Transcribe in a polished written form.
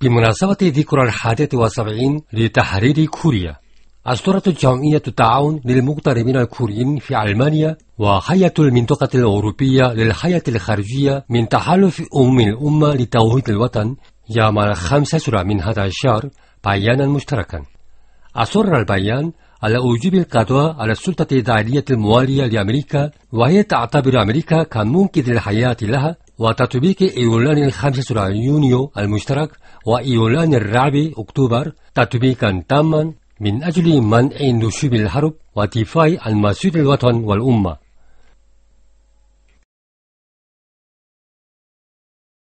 بمناسبة ذكرى 71 لتحرير كوريا، أصدرت جمعية التعاون للمغتربين الكوريين في ألمانيا وهيئة المنطقة الأوروبية للحياة الخارجية من تحالف الأمة لتوحيد الوطن يوم 5 من هذا الشهر بيانا مشتركا. أصر البيان على وجوب القضاء على السلطة الداخلية الموالية لأمريكا، وهي تعتبر أمريكا كمنقذ الحياة لها، وتطبيق إعلان 5 يونيو المشترك وإعلان 4 أكتوبر تطبيقا تاما من أجل منع نشوب الحرب ودفاع عن مصير الوطن والأمة.